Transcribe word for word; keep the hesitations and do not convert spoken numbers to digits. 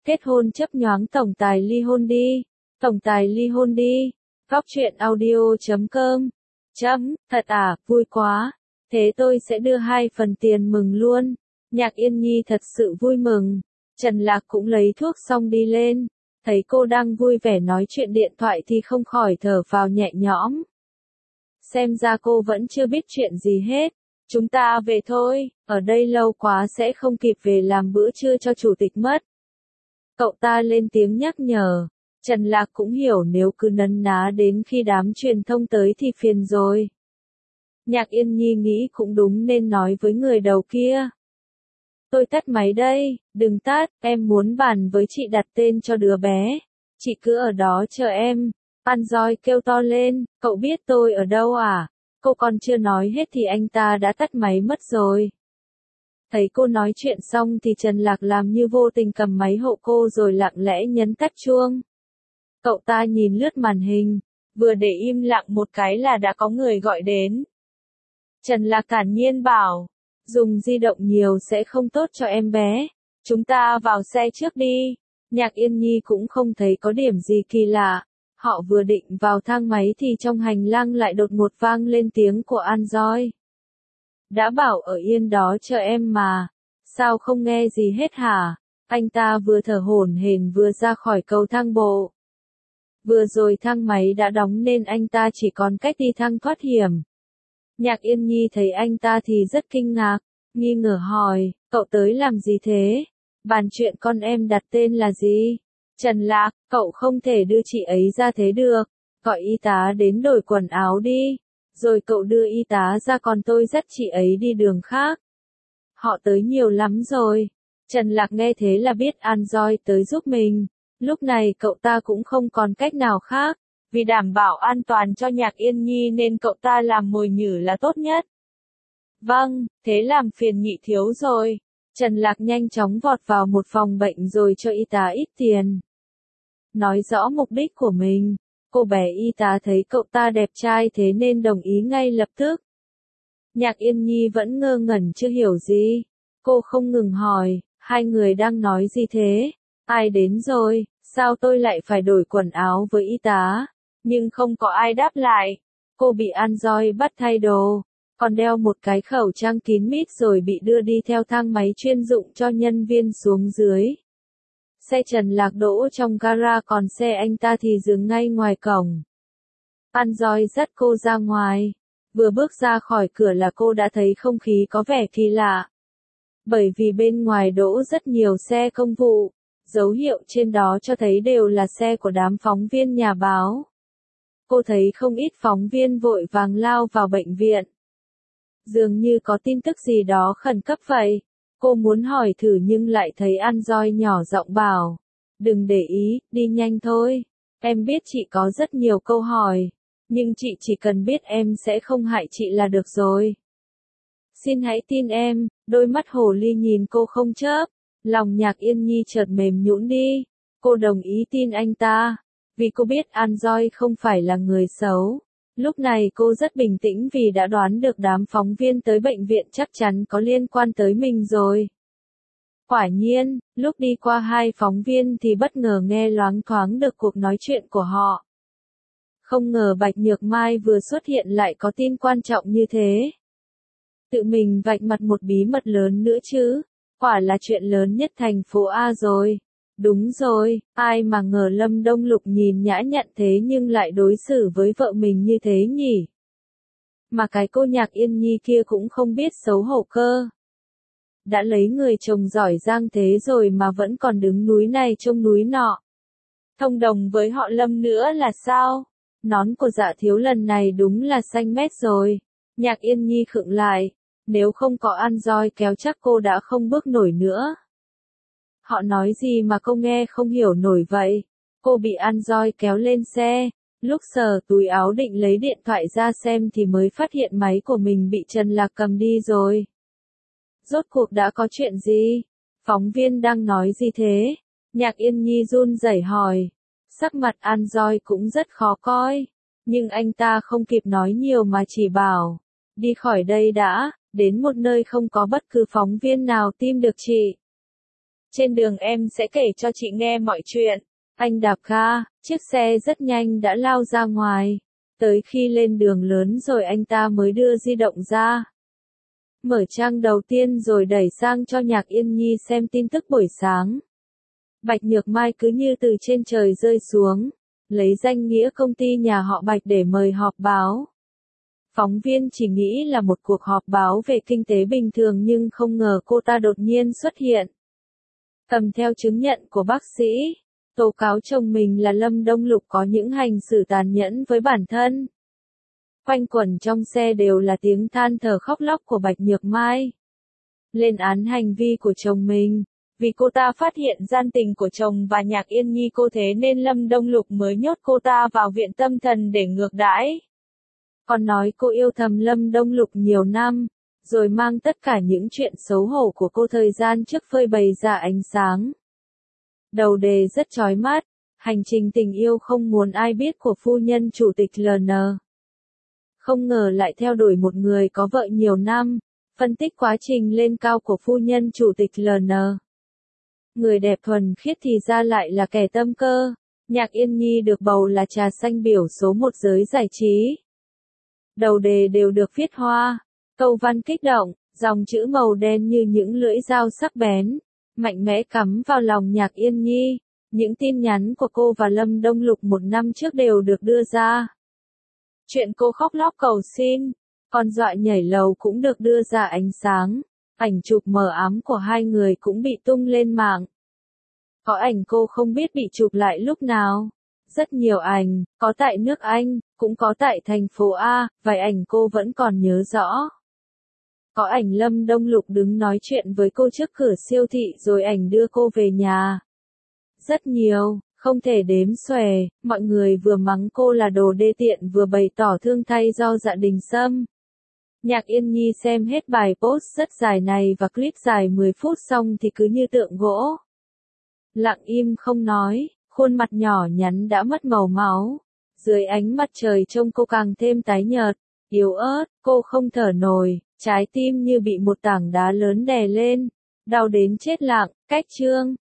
Kết hôn chấp nhoáng tổng tài ly hôn đi. Tổng tài ly hôn đi. Góc truyện audio chấm com. Chấm, thật à, vui quá. Thế tôi sẽ đưa hai phần tiền mừng luôn. Nhạc Yên Nhi thật sự vui mừng. Trần Lạc cũng lấy thuốc xong đi lên. Thấy cô đang vui vẻ nói chuyện điện thoại thì không khỏi thở phào nhẹ nhõm. Xem ra cô vẫn chưa biết chuyện gì hết. Chúng ta về thôi, ở đây lâu quá sẽ không kịp về làm bữa trưa cho chủ tịch mất. Cậu ta lên tiếng nhắc nhở. Trần Lạc cũng hiểu nếu cứ nấn ná đến khi đám truyền thông tới thì phiền rồi. Nhạc Yên Nhi nghĩ cũng đúng nên nói với người đầu kia. Tôi tắt máy đây, đừng tắt, em muốn bàn với chị đặt tên cho đứa bé. Chị cứ ở đó chờ em. An Doi kêu to lên, cậu biết tôi ở đâu à? Cô còn chưa nói hết thì anh ta đã tắt máy mất rồi. Thấy cô nói chuyện xong thì Trần Lạc làm như vô tình cầm máy hộ cô rồi lặng lẽ nhấn tắt chuông. Cậu ta nhìn lướt màn hình, vừa để im lặng một cái là đã có người gọi đến. Trần Lạc thản nhiên bảo, dùng di động nhiều sẽ không tốt cho em bé. Chúng ta vào xe trước đi. Nhạc Yên Nhi cũng không thấy có điểm gì kỳ lạ. Họ vừa định vào thang máy thì trong hành lang lại đột ngột vang lên tiếng của An Doi. Đã bảo ở yên đó chờ em mà. Sao không nghe gì hết hả? Anh ta vừa thở hổn hển vừa ra khỏi cầu thang bộ. Vừa rồi thang máy đã đóng nên anh ta chỉ còn cách đi thang thoát hiểm. Nhạc Yên Nhi thấy anh ta thì rất kinh ngạc, nghi ngờ hỏi, cậu tới làm gì thế? Bàn chuyện con em đặt tên là gì? Trần Lạc, cậu không thể đưa chị ấy ra thế được, gọi y tá đến đổi quần áo đi, rồi cậu đưa y tá ra còn tôi dắt chị ấy đi đường khác. Họ tới nhiều lắm rồi. Trần Lạc nghe thế là biết An Doi tới giúp mình, lúc này cậu ta cũng không còn cách nào khác. Vì đảm bảo an toàn cho Nhạc Yên Nhi nên cậu ta làm mồi nhử là tốt nhất. Vâng, thế làm phiền nhị thiếu rồi. Trần Lạc nhanh chóng vọt vào một phòng bệnh rồi cho y tá ít tiền. Nói rõ mục đích của mình, cô bé y tá thấy cậu ta đẹp trai thế nên đồng ý ngay lập tức. Nhạc Yên Nhi vẫn ngơ ngẩn chưa hiểu gì. Cô không ngừng hỏi, hai người đang nói gì thế? Ai đến rồi, sao tôi lại phải đổi quần áo với y tá? Nhưng không có ai đáp lại. Cô bị An Doi bắt thay đồ, còn đeo một cái khẩu trang kín mít rồi bị đưa đi theo thang máy chuyên dụng cho nhân viên xuống dưới. Xe Trần Lạc đỗ trong gara còn xe anh ta thì dừng ngay ngoài cổng. An Doi dắt cô ra ngoài. Vừa bước ra khỏi cửa là cô đã thấy không khí có vẻ kỳ lạ. Bởi vì bên ngoài đỗ rất nhiều xe công vụ, dấu hiệu trên đó cho thấy đều là xe của đám phóng viên nhà báo. Cô thấy không ít phóng viên vội vàng lao vào bệnh viện. Dường như có tin tức gì đó khẩn cấp vậy. Cô muốn hỏi thử nhưng lại thấy An Doi nhỏ giọng bảo. Đừng để ý, đi nhanh thôi. Em biết chị có rất nhiều câu hỏi. Nhưng chị chỉ cần biết em sẽ không hại chị là được rồi. Xin hãy tin em, đôi mắt hồ ly nhìn cô không chớp. Lòng Nhạc Yên Nhi chợt mềm nhũn đi. Cô đồng ý tin anh ta. Vì cô biết An Doi không phải là người xấu. Lúc này cô rất bình tĩnh vì đã đoán được đám phóng viên tới bệnh viện chắc chắn có liên quan tới mình rồi. Quả nhiên, lúc đi qua hai phóng viên thì bất ngờ nghe loáng thoáng được cuộc nói chuyện của họ. Không ngờ Bạch Nhược Mai vừa xuất hiện lại có tin quan trọng như thế. Tự mình vạch mặt một bí mật lớn nữa chứ. Quả là chuyện lớn nhất thành phố A rồi. Đúng rồi, ai mà ngờ Lâm Đông Lục nhìn nhã nhặn thế nhưng lại đối xử với vợ mình như thế nhỉ? Mà cái cô Nhạc Yên Nhi kia cũng không biết xấu hổ cơ. Đã lấy người chồng giỏi giang thế rồi mà vẫn còn đứng núi này trông núi nọ. Thông đồng với họ Lâm nữa là sao? Nón của Dạ thiếu lần này đúng là xanh mét rồi. Nhạc Yên Nhi khựng lại. Nếu không có An Doi kéo chắc cô đã không bước nổi nữa. Họ nói gì mà cô nghe không hiểu nổi vậy? Cô bị An Doi kéo lên xe. Lúc sờ túi áo định lấy điện thoại ra xem thì mới phát hiện máy của mình bị Trần Lạc cầm đi rồi. Rốt cuộc đã có chuyện gì? Phóng viên đang nói gì thế? Nhạc Yên Nhi run rẩy hỏi. Sắc mặt An Doi cũng rất khó coi. Nhưng anh ta không kịp nói nhiều mà chỉ bảo. Đi khỏi đây đã, đến một nơi không có bất cứ phóng viên nào tìm được chị. Trên đường em sẽ kể cho chị nghe mọi chuyện. Anh đạp ga, chiếc xe rất nhanh đã lao ra ngoài. Tới khi lên đường lớn rồi anh ta mới đưa di động ra. Mở trang đầu tiên rồi đẩy sang cho Nhạc Yên Nhi xem tin tức buổi sáng. Bạch Nhược Mai cứ như từ trên trời rơi xuống, lấy danh nghĩa công ty nhà họ Bạch để mời họp báo. Phóng viên chỉ nghĩ là một cuộc họp báo về kinh tế bình thường nhưng không ngờ cô ta đột nhiên xuất hiện. Cầm theo chứng nhận của bác sĩ, tố cáo chồng mình là Lâm Đông Lục có những hành xử tàn nhẫn với bản thân. Quanh quẩn trong xe đều là tiếng than thở khóc lóc của Bạch Nhược Mai. Lên án hành vi của chồng mình, vì cô ta phát hiện gian tình của chồng và Nhạc Yên Nhi cô thế nên Lâm Đông Lục mới nhốt cô ta vào viện tâm thần để ngược đãi. Còn nói cô yêu thầm Lâm Đông Lục nhiều năm, rồi mang tất cả những chuyện xấu hổ của cô thời gian trước phơi bày ra ánh sáng. Đầu đề rất chói mắt, hành trình tình yêu không muốn ai biết của phu nhân chủ tịch lờ en. Không ngờ lại theo đuổi một người có vợ nhiều năm, phân tích quá trình lên cao của phu nhân chủ tịch lờ en. Người đẹp thuần khiết thì ra lại là kẻ tâm cơ. Nhạc Yên Nhi được bầu là trà xanh biểu số một giới giải trí. Đầu đề đều được viết hoa, câu văn kích động, dòng chữ màu đen như những lưỡi dao sắc bén, mạnh mẽ cắm vào lòng Nhạc Yên Nhi. Những tin nhắn của cô và Lâm Đông Lục một năm trước đều được đưa ra. Chuyện cô khóc lóc cầu xin, còn dọa nhảy lầu cũng được đưa ra ánh sáng. Ảnh chụp mờ ám của hai người cũng bị tung lên mạng. Có ảnh cô không biết bị chụp lại lúc nào. Rất nhiều ảnh, có tại nước Anh, cũng có tại thành phố A, vài ảnh cô vẫn còn nhớ rõ. Có ảnh Lâm Đông Lục đứng nói chuyện với cô trước cửa siêu thị rồi ảnh đưa cô về nhà. Rất nhiều, không thể đếm xuể, mọi người vừa mắng cô là đồ đê tiện vừa bày tỏ thương thay do Dạ Đình Sâm. Nhạc Yên Nhi xem hết bài post rất dài này và clip dài mười phút xong thì cứ như tượng gỗ. Lặng im không nói, khuôn mặt nhỏ nhắn đã mất màu máu. Dưới ánh mặt trời trông cô càng thêm tái nhợt, yếu ớt, cô không thở nổi, trái tim như bị một tảng đá lớn đè lên. Đau đến chết lặng, cách chương.